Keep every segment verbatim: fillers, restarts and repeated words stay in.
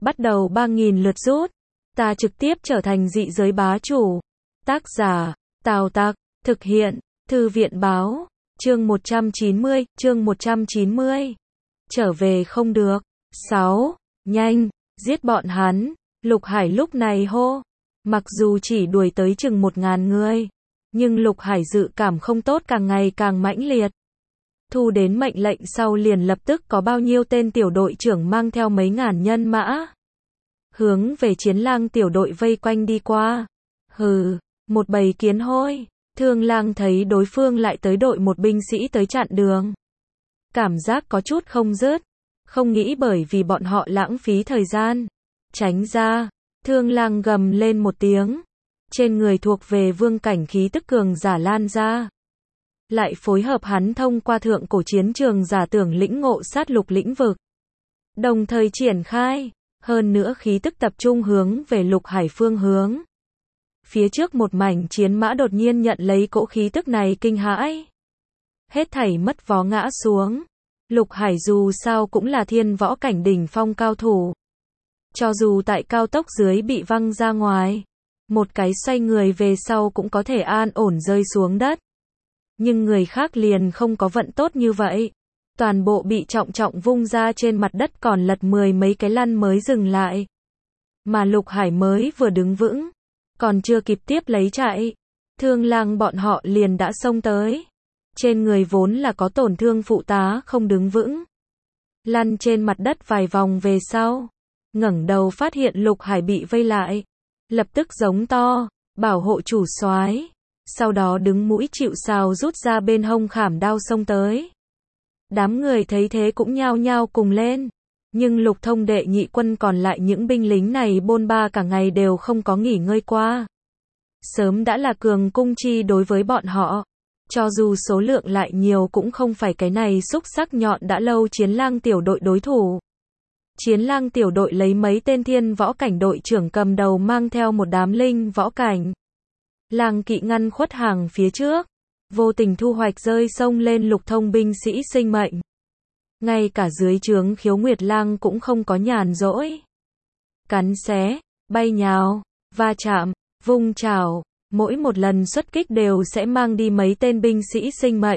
bắt đầu ba nghìn lượt rút. Ta trực tiếp trở thành dị giới bá chủ. Tác giả, Tào Tặc, thực hiện, Thư viện báo, chương một trăm chín mươi, chương một trăm chín mươi. Trở về không được. sáu. Nhanh, giết bọn hắn. Lục Hải lúc này hô. Mặc dù chỉ đuổi tới chừng một ngàn người, nhưng Lục Hải dự cảm không tốt càng ngày càng mãnh liệt. Thu đến mệnh lệnh sau liền lập tức có bao nhiêu tên tiểu đội trưởng mang theo mấy ngàn nhân mã, hướng về Chiến Lang tiểu đội vây quanh đi qua. Hừ, một bầy kiến hôi. Thương Lang thấy đối phương lại tới đội một binh sĩ tới chặn đường, cảm giác có chút không dứt, không nghĩ bởi vì bọn họ lãng phí thời gian. Tránh ra. Thương Lang gầm lên một tiếng, trên người thuộc về vương cảnh khí tức cường giả lan ra, lại phối hợp hắn thông qua thượng cổ chiến trường giả tưởng lĩnh ngộ sát lục lĩnh vực, đồng thời triển khai, hơn nữa khí tức tập trung hướng về Lục Hải phương hướng. Phía trước một mảnh chiến mã đột nhiên nhận lấy cỗ khí tức này kinh hãi, hết thảy mất vó ngã xuống. Lục Hải dù sao cũng là thiên võ cảnh đỉnh phong cao thủ, cho dù tại cao tốc dưới bị văng ra ngoài, một cái xoay người về sau cũng có thể an ổn rơi xuống đất. Nhưng người khác liền không có vận tốt như vậy, toàn bộ bị trọng trọng vung ra trên mặt đất, còn lật mười mấy cái lăn mới dừng lại. Mà Lục Hải mới vừa đứng vững, còn chưa kịp tiếp lấy chạy, Thương Lang bọn họ liền đã xông tới. Trên người vốn là có tổn thương phụ tá không đứng vững, lăn trên mặt đất vài vòng về sau, ngẩng đầu phát hiện Lục Hải bị vây lại, lập tức giống to, bảo hộ chủ soái. Sau đó đứng mũi chịu sào rút ra bên hông khảm đao xông tới. Đám người thấy thế cũng nhao nhao cùng lên, nhưng Lục Thông đệ nhị quân còn lại những binh lính này bôn ba cả ngày đều không có nghỉ ngơi qua. Sớm đã là cường cung chi đối với bọn họ, cho dù số lượng lại nhiều cũng không phải cái này xúc sắc nhọn đã lâu Chiến Lang tiểu đội đối thủ. Chiến Lang tiểu đội lấy mấy tên thiên võ cảnh đội trưởng cầm đầu mang theo một đám linh võ cảnh lang kỵ ngăn khuất hàng phía trước, vô tình thu hoạch rơi sông lên Lục Thông binh sĩ sinh mệnh. Ngay cả dưới trướng Khiếu Nguyệt Lang cũng không có nhàn rỗi. Cắn xé, bay nhào, va chạm, vung chảo, mỗi một lần xuất kích đều sẽ mang đi mấy tên binh sĩ sinh mệnh.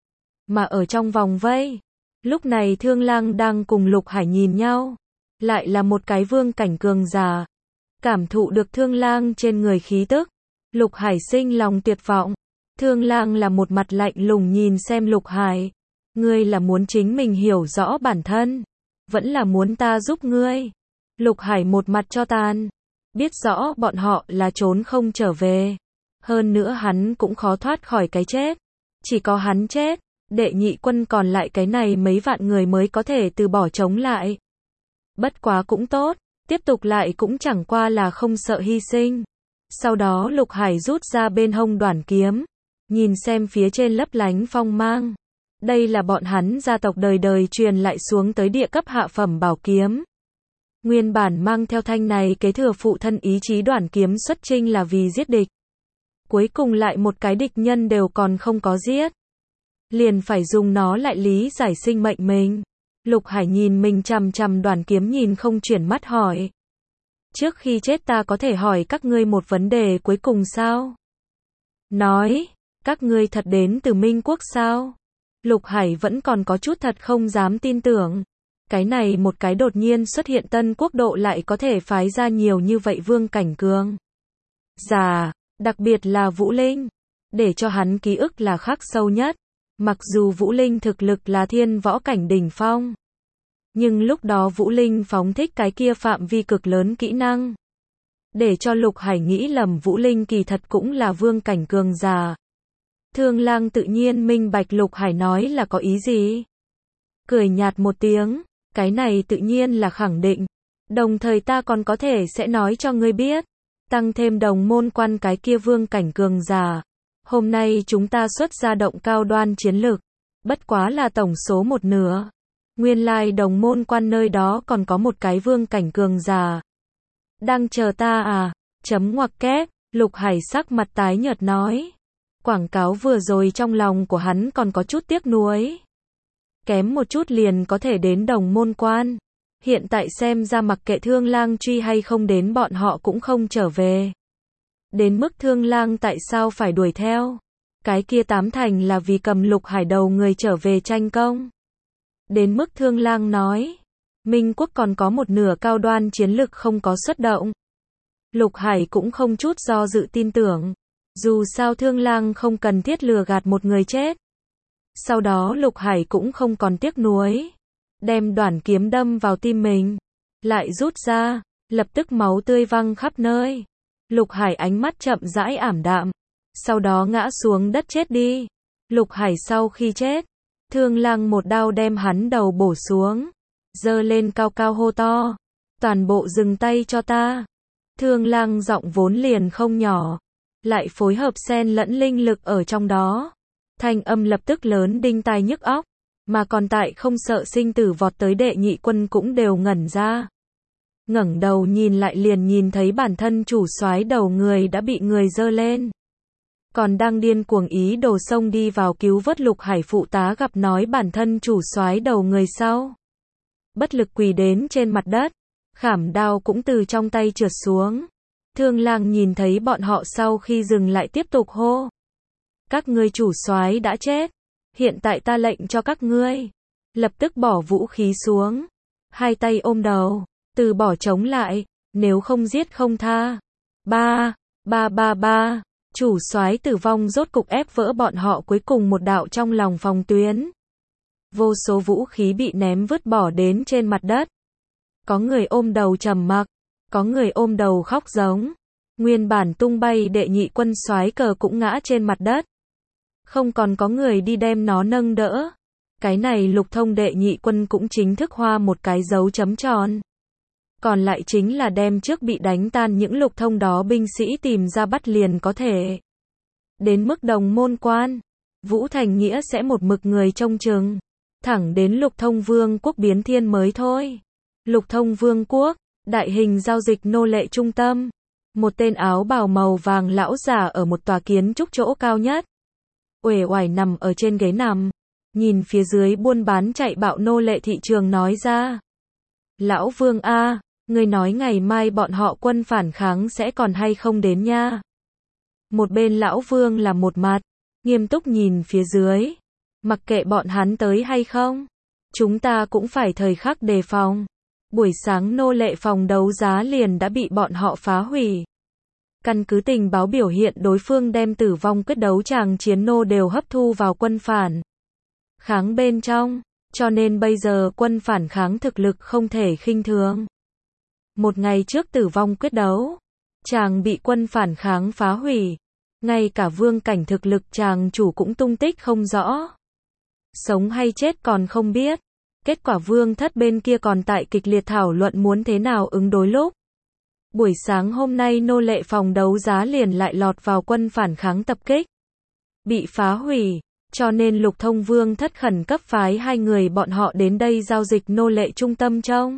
Mà ở trong vòng vây, lúc này Thương Lang đang cùng Lục Hải nhìn nhau, lại là một cái vương cảnh cường giả. Cảm thụ được Thương Lang trên người khí tức, Lục Hải sinh lòng tuyệt vọng. Thương Lang là một mặt lạnh lùng nhìn xem Lục Hải. Ngươi là muốn chính mình hiểu rõ bản thân, vẫn là muốn ta giúp ngươi? Lục Hải một mặt cho tàn, biết rõ bọn họ là trốn không trở về. Hơn nữa hắn cũng khó thoát khỏi cái chết. Chỉ có hắn chết, đệ nhị quân còn lại cái này mấy vạn người mới có thể từ bỏ chống lại. Bất quá cũng tốt, tiếp tục lại cũng chẳng qua là không sợ hy sinh. Sau đó Lục Hải rút ra bên hông đoản kiếm, nhìn xem phía trên lấp lánh phong mang. Đây là bọn hắn gia tộc đời đời truyền lại xuống tới địa cấp hạ phẩm bảo kiếm. Nguyên bản mang theo thanh này kế thừa phụ thân ý chí đoản kiếm xuất chinh là vì giết địch. Cuối cùng lại một cái địch nhân đều còn không có giết, liền phải dùng nó lại lý giải sinh mệnh mình. Lục Hải nhìn mình chằm chằm đoản kiếm nhìn không chuyển mắt hỏi. Trước khi chết ta có thể hỏi các ngươi một vấn đề cuối cùng sao? Nói, các ngươi thật đến từ Minh Quốc sao? Lục Hải vẫn còn có chút thật không dám tin tưởng. Cái này một cái đột nhiên xuất hiện tân quốc độ lại có thể phái ra nhiều như vậy vương cảnh cường giả, đặc biệt là Vũ Linh, để cho hắn ký ức là khắc sâu nhất. Mặc dù Vũ Linh thực lực là thiên võ cảnh đỉnh phong, nhưng lúc đó Vũ Linh phóng thích cái kia phạm vi cực lớn kỹ năng, để cho Lục Hải nghĩ lầm Vũ Linh kỳ thật cũng là vương cảnh cường giả. Thương Lang tự nhiên minh bạch Lục Hải nói là có ý gì. Cười nhạt một tiếng, cái này tự nhiên là khẳng định. Đồng thời ta còn có thể sẽ nói cho ngươi biết, tăng thêm đồng môn quan cái kia vương cảnh cường giả. Hôm nay chúng ta xuất ra động cao đoan chiến lực, bất quá là tổng số một nửa. Nguyên lai đồng môn quan nơi đó còn có một cái vương cảnh cường giả. Đang chờ ta à? Chấm ngoặc kép, Lục Hải sắc mặt tái nhợt nói. Quảng cáo vừa rồi trong lòng của hắn còn có chút tiếc nuối. Kém một chút liền có thể đến đồng môn quan. Hiện tại xem ra mặc kệ Thương Lang truy hay không đến bọn họ cũng không trở về. Đến mức Thương Lang tại sao phải đuổi theo? Cái kia tám thành là vì cầm Lục Hải đầu người trở về tranh công. Đến mức Thương Lang nói, Minh quốc còn có một nửa cao đoan chiến lực không có xuất động. Lục Hải cũng không chút do dự tin tưởng. Dù sao Thương Lang không cần thiết lừa gạt một người chết. Sau đó Lục Hải cũng không còn tiếc nuối. Đem đoản kiếm đâm vào tim mình. Lại rút ra. Lập tức máu tươi văng khắp nơi. Lục Hải ánh mắt chậm rãi ảm đạm. Sau đó ngã xuống đất chết đi. Lục Hải sau khi chết. Thương Lang một đao đem hắn đầu bổ xuống. Giơ lên cao cao hô to. Toàn bộ dừng tay cho ta. Thương Lang giọng vốn liền không nhỏ. Lại phối hợp xen lẫn linh lực ở trong đó. Thanh âm lập tức lớn đinh tai nhức óc. Mà còn tại không sợ sinh tử vọt tới đệ nhị quân cũng đều ngẩn ra. Ngẩng đầu nhìn lại liền nhìn thấy bản thân chủ soái đầu người đã bị người giơ lên. Còn đang điên cuồng ý đồ xông đi vào cứu vớt Lục Hải phụ tá gặp nói bản thân chủ soái đầu người sau. Bất lực quỳ đến trên mặt đất. Khảm đao cũng từ trong tay trượt xuống. Thương Lang nhìn thấy bọn họ sau khi dừng lại tiếp tục hô. Các ngươi chủ soái đã chết. Hiện tại ta lệnh cho các ngươi. Lập tức bỏ vũ khí xuống. Hai tay ôm đầu. Từ bỏ chống lại. Nếu không giết không tha. Ba. Ba ba ba. Chủ soái tử vong rốt cục ép vỡ bọn họ cuối cùng một đạo trong lòng phòng tuyến. Vô số vũ khí bị ném vứt bỏ đến trên mặt đất. Có người ôm đầu trầm mặc. Có người ôm đầu khóc giống. Nguyên bản tung bay đệ nhị quân soái cờ cũng ngã trên mặt đất. Không còn có người đi đem nó nâng đỡ. Cái này Lục Thông đệ nhị quân cũng chính thức hoa một cái dấu chấm tròn. Còn lại chính là đem trước bị đánh tan những Lục Thông đó binh sĩ tìm ra bắt liền có thể. Đến mức Đồng Môn Quan, Vũ Thành Nghĩa sẽ một mực người trông chừng. Thẳng đến Lục Thông Vương quốc biến thiên mới thôi. Lục Thông Vương quốc, đại hình giao dịch nô lệ trung tâm. Một tên áo bào màu vàng lão già ở một tòa kiến trúc chỗ cao nhất. Uể oải nằm ở trên ghế nằm. Nhìn phía dưới buôn bán chạy bạo nô lệ thị trường nói ra. Lão Vương A, người nói ngày mai bọn họ quân phản kháng sẽ còn hay không đến nha. Một bên Lão Vương là một mặt. Nghiêm túc nhìn phía dưới. Mặc kệ bọn hắn tới hay không. Chúng ta cũng phải thời khắc đề phòng. Buổi sáng nô lệ phòng đấu giá liền đã bị bọn họ phá hủy. Căn cứ tình báo biểu hiện đối phương đem tử vong quyết đấu tràng chiến nô đều hấp thu vào quân phản kháng bên trong, cho nên bây giờ quân phản kháng thực lực không thể khinh thường. Một ngày trước tử vong quyết đấu, tràng bị quân phản kháng phá hủy, ngay cả vương cảnh thực lực tràng chủ cũng tung tích không rõ. Sống hay chết còn không biết. Kết quả vương thất bên kia còn tại kịch liệt thảo luận muốn thế nào ứng đối lúc. Buổi sáng hôm nay nô lệ phòng đấu giá liền lại lọt vào quân phản kháng tập kích. Bị phá hủy, cho nên Lục Thông Vương thất khẩn cấp phái hai người bọn họ đến đây giao dịch nô lệ trung tâm trông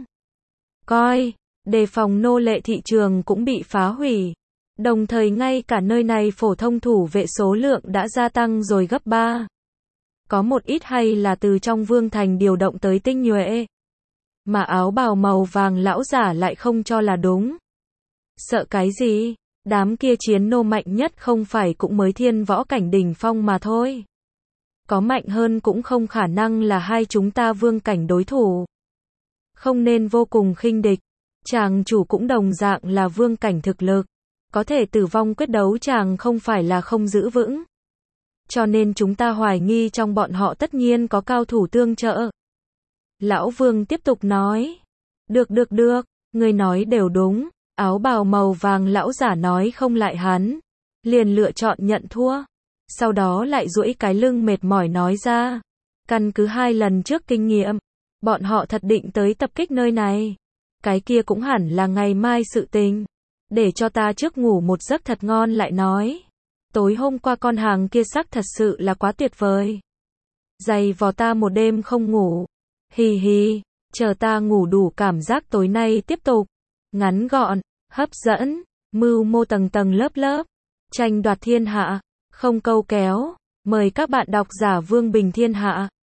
coi, đề phòng nô lệ thị trường cũng bị phá hủy. Đồng thời ngay cả nơi này phổ thông thủ vệ số lượng đã gia tăng rồi gấp ba. Có một ít hay là từ trong vương thành điều động tới tinh nhuệ. Mà áo bào màu vàng lão giả lại không cho là đúng. Sợ cái gì? Đám kia chiến nô mạnh nhất không phải cũng mới thiên võ cảnh đỉnh phong mà thôi. Có mạnh hơn cũng không khả năng là hai chúng ta vương cảnh đối thủ. Không nên vô cùng khinh địch. Chàng chủ cũng đồng dạng là vương cảnh thực lực. Có thể tử vong quyết đấu chàng không phải là không giữ vững. Cho nên chúng ta hoài nghi trong bọn họ tất nhiên có cao thủ tương trợ. Lão Vương tiếp tục nói. Được được được, người nói đều đúng. Áo bào màu vàng lão giả nói không lại hắn. Liền lựa chọn nhận thua. Sau đó lại duỗi cái lưng mệt mỏi nói ra. Căn cứ hai lần trước kinh nghiệm. Bọn họ thật định tới tập kích nơi này. Cái kia cũng hẳn là ngày mai sự tình. Để cho ta trước ngủ một giấc thật ngon lại nói. Tối hôm qua con hàng kia sắc thật sự là quá tuyệt vời. Dày vò ta một đêm không ngủ. Hì hì, chờ ta ngủ đủ cảm giác tối nay tiếp tục. Ngắn gọn, hấp dẫn, mưu mô tầng tầng lớp lớp. Tranh đoạt thiên hạ, không câu kéo. Mời các bạn đọc giả Vương Bình Thiên Hạ.